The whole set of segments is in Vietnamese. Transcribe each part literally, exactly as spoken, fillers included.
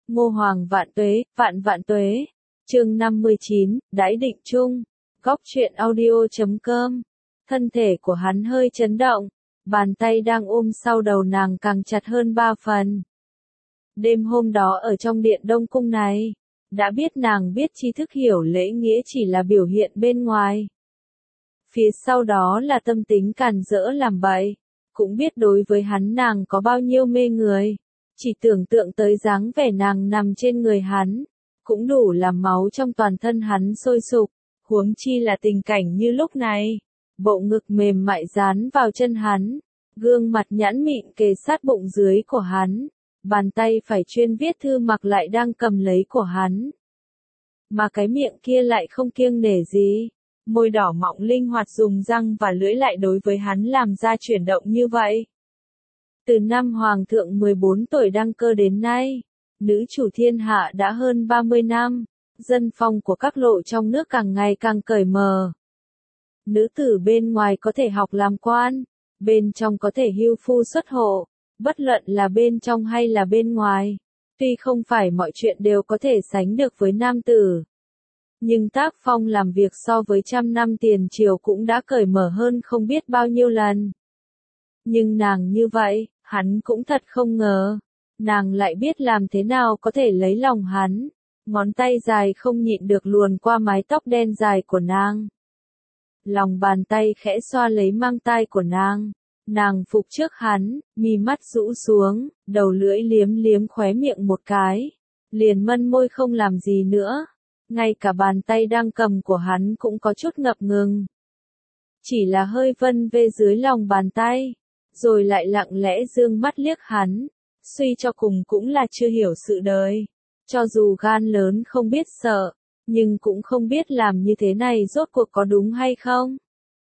Ngô Hoàng vạn tuế, vạn vạn tuế. Chương năm mươi chín, Đãi Định Chung. Góc truyện audio chấm com. Thân thể của hắn hơi chấn động, bàn tay đang ôm sau đầu nàng càng chặt hơn ba phần. Đêm hôm đó ở trong điện Đông Cung này, đã biết nàng biết tri thức hiểu lễ nghĩa chỉ là biểu hiện bên ngoài. Phía sau đó là tâm tính càn rỡ làm bậy, cũng biết đối với hắn nàng có bao nhiêu mê người. Chỉ tưởng tượng tới dáng vẻ nàng nằm trên người hắn, cũng đủ làm máu trong toàn thân hắn sôi sục, huống chi là tình cảnh như lúc này. Bộ ngực mềm mại dán vào chân hắn, gương mặt nhẵn mịn kề sát bụng dưới của hắn, bàn tay phải chuyên viết thư mặc lại đang cầm lấy của hắn. Mà cái miệng kia lại không kiêng nể gì, môi đỏ mọng linh hoạt dùng răng và lưỡi lại đối với hắn làm ra chuyển động như vậy. Từ năm Hoàng thượng mười bốn tuổi đăng cơ đến nay, nữ chủ thiên hạ đã hơn ba mươi năm, dân phong của các lộ trong nước càng ngày càng cởi mở. Nữ tử bên ngoài có thể học làm quan, bên trong có thể hưu phu xuất hộ, bất luận là bên trong hay là bên ngoài. Tuy không phải mọi chuyện đều có thể sánh được với nam tử, nhưng tác phong làm việc so với trăm năm tiền triều cũng đã cởi mở hơn không biết bao nhiêu lần. Nhưng nàng như vậy, hắn cũng thật không ngờ. Nàng lại biết làm thế nào có thể lấy lòng hắn. Ngón tay dài không nhịn được luồn qua mái tóc đen dài của nàng. Lòng bàn tay khẽ xoa lấy mang tai của nàng. Nàng phục trước hắn, mi mắt rũ xuống, đầu lưỡi liếm liếm khóe miệng một cái. Liền mân môi không làm gì nữa. Ngay cả bàn tay đang cầm của hắn cũng có chút ngập ngừng. Chỉ là hơi vân vê dưới lòng bàn tay. Rồi lại lặng lẽ dương mắt liếc hắn. Suy cho cùng cũng là chưa hiểu sự đời. Cho dù gan lớn không biết sợ, nhưng cũng không biết làm như thế này rốt cuộc có đúng hay không.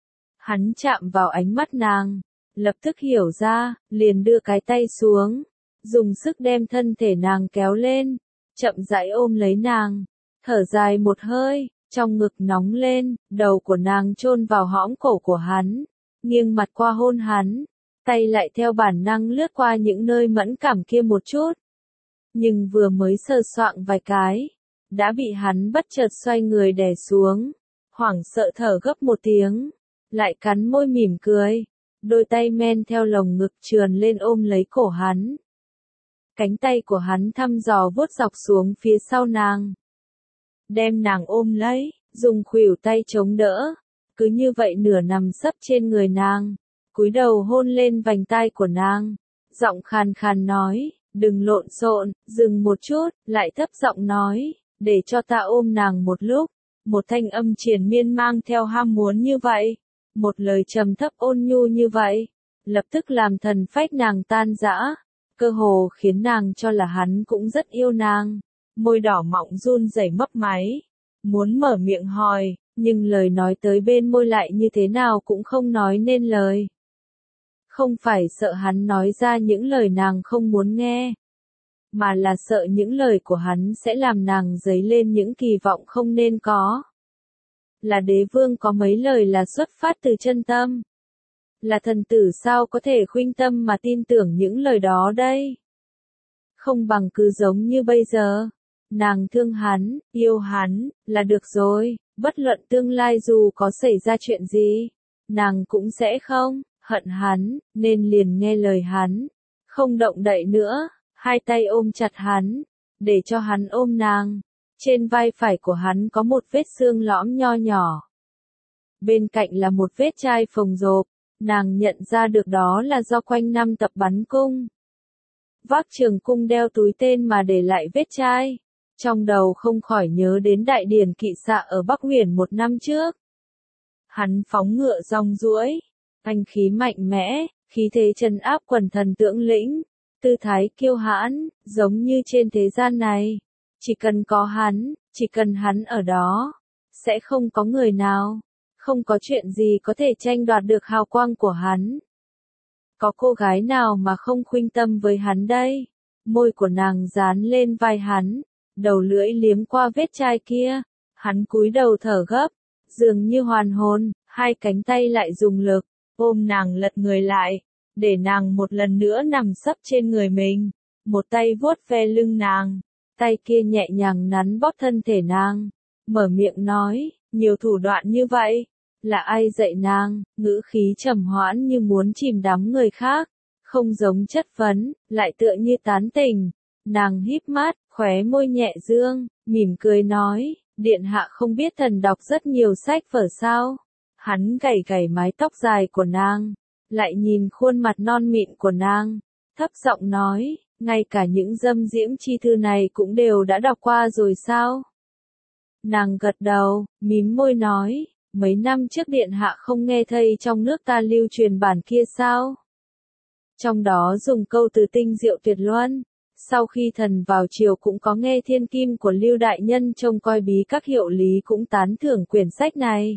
Hắn chạm vào ánh mắt nàng, lập tức hiểu ra, liền đưa cái tay xuống, dùng sức đem thân thể nàng kéo lên, chậm rãi ôm lấy nàng, thở dài một hơi, trong ngực nóng lên, đầu của nàng chôn vào hõm cổ của hắn, nghiêng mặt qua hôn hắn, tay lại theo bản năng lướt qua những nơi mẫn cảm kia một chút. Nhưng vừa mới sờ soạng vài cái, đã bị hắn bất chợt xoay người đè xuống, hoảng sợ thở gấp một tiếng, lại cắn môi mỉm cười, đôi tay men theo lồng ngực trườn lên ôm lấy cổ hắn. Cánh tay của hắn thăm dò vuốt dọc xuống phía sau nàng, đem nàng ôm lấy, dùng khuỷu tay chống đỡ, cứ như vậy nửa nằm sấp trên người nàng, cúi đầu hôn lên vành tai của nàng, giọng khàn khàn nói. Đừng lộn xộn, dừng một chút, lại thấp giọng nói, để cho ta ôm nàng một lúc. Một thanh âm triền miên mang theo ham muốn như vậy, một lời trầm thấp ôn nhu như vậy, lập tức làm thần phách nàng tan rã, cơ hồ khiến nàng cho là hắn cũng rất yêu nàng. Môi đỏ mọng run rẩy mấp máy, muốn mở miệng hỏi, nhưng lời nói tới bên môi lại như thế nào cũng không nói nên lời. Không phải sợ hắn nói ra những lời nàng không muốn nghe, mà là sợ những lời của hắn sẽ làm nàng dấy lên những kỳ vọng không nên có. Là đế vương có mấy lời là xuất phát từ chân tâm. Là thần tử sao có thể khuynh tâm mà tin tưởng những lời đó đây? Không bằng cứ giống như bây giờ. Nàng thương hắn, yêu hắn, là được rồi, bất luận tương lai dù có xảy ra chuyện gì, nàng cũng sẽ không hận hắn, nên liền nghe lời hắn, không động đậy nữa, hai tay ôm chặt hắn, để cho hắn ôm nàng. Trên vai phải của hắn có một vết xương lõm nho nhỏ. Bên cạnh là một vết chai phồng rộp, nàng nhận ra được đó là do quanh năm tập bắn cung. Vác trường cung đeo túi tên mà để lại vết chai. Trong đầu không khỏi nhớ đến đại điển kỵ xạ ở Bắc Huyền một năm trước. Hắn phóng ngựa rong ruổi. Anh khí mạnh mẽ, khí thế trấn áp quần thần tướng lĩnh, tư thái kiêu hãn, giống như trên thế gian này. Chỉ cần có hắn, chỉ cần hắn ở đó, sẽ không có người nào, không có chuyện gì có thể tranh đoạt được hào quang của hắn. Có cô gái nào mà không khuynh tâm với hắn đây? Môi của nàng dán lên vai hắn, đầu lưỡi liếm qua vết chai kia, hắn cúi đầu thở gấp, dường như hoàn hồn, hai cánh tay lại dùng lực, ôm nàng lật người lại, để nàng một lần nữa nằm sấp trên người mình, một tay vuốt ve lưng nàng, tay kia nhẹ nhàng nắn bóp thân thể nàng, mở miệng nói, nhiều thủ đoạn như vậy, là ai dạy nàng, ngữ khí trầm hoãn như muốn chìm đắm người khác, không giống chất vấn, lại tựa như tán tỉnh. Nàng híp mắt, khóe môi nhẹ dương, mỉm cười nói, điện hạ không biết thần đọc rất nhiều sách vở sao. Hắn gảy gảy mái tóc dài của nàng, lại nhìn khuôn mặt non mịn của nàng, thấp giọng nói, ngay cả những dâm diễm chi thư này cũng đều đã đọc qua rồi sao? Nàng gật đầu, mím môi nói, mấy năm trước điện hạ không nghe thấy trong nước ta lưu truyền bản kia sao? Trong đó dùng câu từ tinh diệu tuyệt luân. Sau khi thần vào triều cũng có nghe thiên kim của Lưu đại nhân trông coi bí các hiệu lý cũng tán thưởng quyển sách này.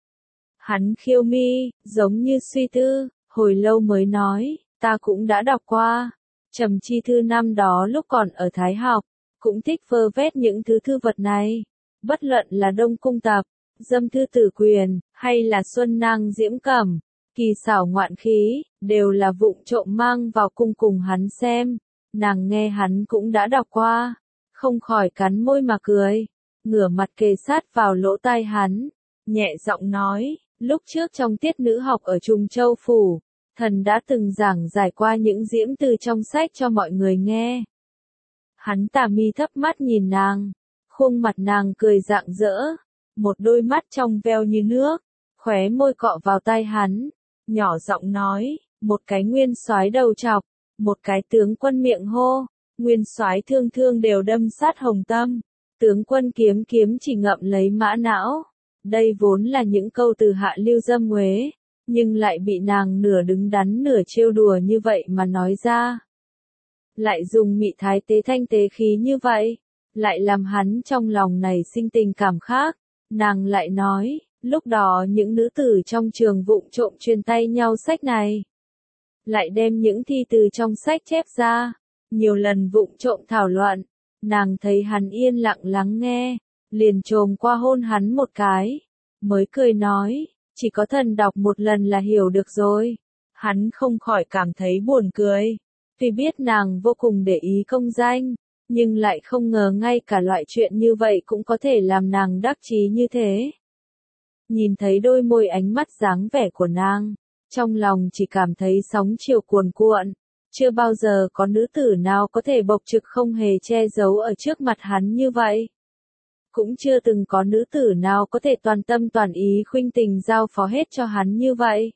Hắn khiêu mi, giống như suy tư, hồi lâu mới nói, ta cũng đã đọc qua. Trầm chi thư năm đó lúc còn ở Thái học, cũng thích vơ vét những thứ thư vật này. Bất luận là Đông Cung Tập, Dâm Thư Tử Quyền, hay là Xuân Nang Diễm Cẩm, kỳ xảo ngoạn khí, đều là vụng trộm mang vào cung cùng hắn xem. Nàng nghe hắn cũng đã đọc qua, không khỏi cắn môi mà cười, ngửa mặt kề sát vào lỗ tai hắn, nhẹ giọng nói, lúc trước trong tiết nữ học ở Trùng Châu Phủ, thần đã từng giảng giải qua những diễm từ trong sách cho mọi người nghe. Hắn tà mi thấp mắt nhìn nàng, khuôn mặt nàng cười rạng rỡ, một đôi mắt trong veo như nước, khóe môi cọ vào tai hắn, nhỏ giọng nói, một cái nguyên soái đầu trọc, một cái tướng quân miệng hô, nguyên soái thương thương đều đâm sát hồng tâm, tướng quân kiếm kiếm chỉ ngậm lấy mã não. Đây vốn là những câu từ hạ lưu dâm uế, nhưng lại bị nàng nửa đứng đắn nửa trêu đùa như vậy mà nói ra. Lại dùng mị thái tế thanh tế khí như vậy, lại làm hắn trong lòng này sinh tình cảm khác. Nàng lại nói, lúc đó những nữ tử trong trường vụng trộm truyền tay nhau sách này. Lại đem những thi từ trong sách chép ra, nhiều lần vụng trộm thảo luận, nàng thấy hắn yên lặng lắng nghe, liền chồm qua hôn hắn một cái, mới cười nói, chỉ có thần đọc một lần là hiểu được rồi. Hắn không khỏi cảm thấy buồn cười, tuy biết nàng vô cùng để ý công danh, nhưng lại không ngờ ngay cả loại chuyện như vậy cũng có thể làm nàng đắc chí như thế. Nhìn thấy đôi môi ánh mắt dáng vẻ của nàng, trong lòng chỉ cảm thấy sóng chiều cuồn cuộn, chưa bao giờ có nữ tử nào có thể bộc trực không hề che giấu ở trước mặt hắn như vậy. Cũng chưa từng có nữ tử nào có thể toàn tâm toàn ý khuynh tình giao phó hết cho hắn như vậy.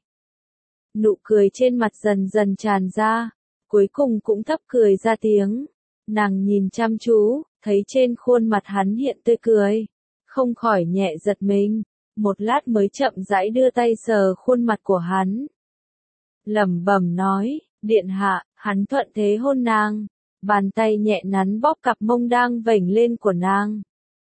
Nụ cười trên mặt dần dần tràn ra, cuối cùng cũng thấp cười ra tiếng. Nàng nhìn chăm chú, thấy trên khuôn mặt hắn hiện tươi cười, không khỏi nhẹ giật mình, một lát mới chậm rãi đưa tay sờ khuôn mặt của hắn. Lẩm bẩm nói, điện hạ, hắn thuận thế hôn nàng, bàn tay nhẹ nắn bóp cặp mông đang vểnh lên của nàng.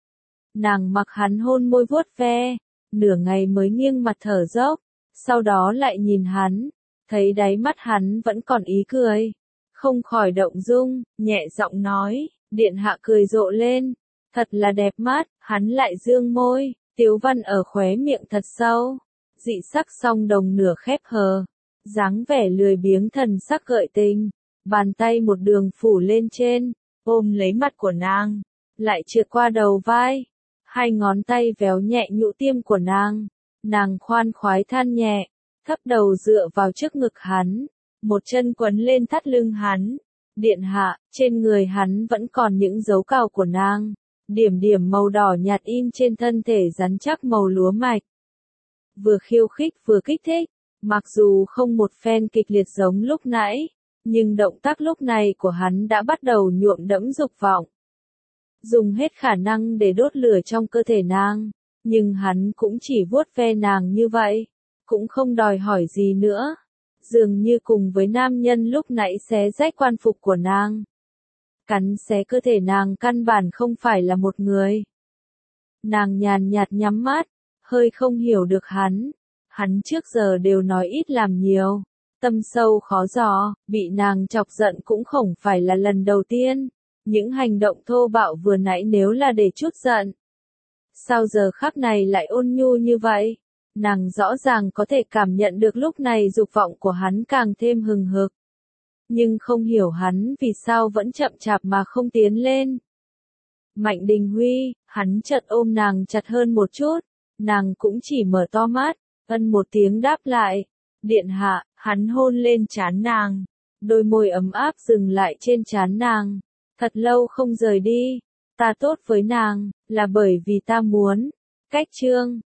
Nàng mặc hắn hôn môi vuốt ve, nửa ngày mới nghiêng mặt thở dốc, sau đó lại nhìn hắn, thấy đáy mắt hắn vẫn còn ý cười, không khỏi động dung, nhẹ giọng nói, điện hạ cười rộ lên, thật là đẹp mắt, hắn lại dương môi, tiếu văn ở khóe miệng thật sâu, dị sắc song đồng nửa khép hờ, dáng vẻ lười biếng thần sắc gợi tình, bàn tay một đường phủ lên trên, ôm lấy mặt của nàng, lại trượt qua đầu vai. Hai ngón tay véo nhẹ nhũ tiêm của nàng, nàng khoan khoái than nhẹ, thấp đầu dựa vào trước ngực hắn, một chân quấn lên thắt lưng hắn. Điện hạ, trên người hắn vẫn còn những dấu cào của nàng, điểm điểm màu đỏ nhạt in trên thân thể rắn chắc màu lúa mạch. Vừa khiêu khích vừa kích thích, mặc dù không một phen kịch liệt giống lúc nãy, nhưng động tác lúc này của hắn đã bắt đầu nhuộm đẫm dục vọng. Dùng hết khả năng để đốt lửa trong cơ thể nàng, nhưng hắn cũng chỉ vuốt ve nàng như vậy, cũng không đòi hỏi gì nữa, dường như cùng với nam nhân lúc nãy xé rách quan phục của nàng. Cắn xé cơ thể nàng căn bản không phải là một người. Nàng nhàn nhạt nhắm mắt, hơi không hiểu được hắn, hắn trước giờ đều nói ít làm nhiều, tâm sâu khó dò, bị nàng chọc giận cũng không phải là lần đầu tiên. Những hành động thô bạo vừa nãy nếu là để chút giận, sao giờ khắc này lại ôn nhu như vậy? Nàng rõ ràng có thể cảm nhận được lúc này dục vọng của hắn càng thêm hừng hực. Nhưng không hiểu hắn vì sao vẫn chậm chạp mà không tiến lên. Mạnh Đình Huy, hắn chợt ôm nàng chặt hơn một chút, nàng cũng chỉ mở to mắt, ân một tiếng đáp lại. Điện hạ, hắn hôn lên trán nàng, đôi môi ấm áp dừng lại trên trán nàng, thật lâu không rời đi. Ta tốt với nàng, là bởi vì ta muốn. Cách chương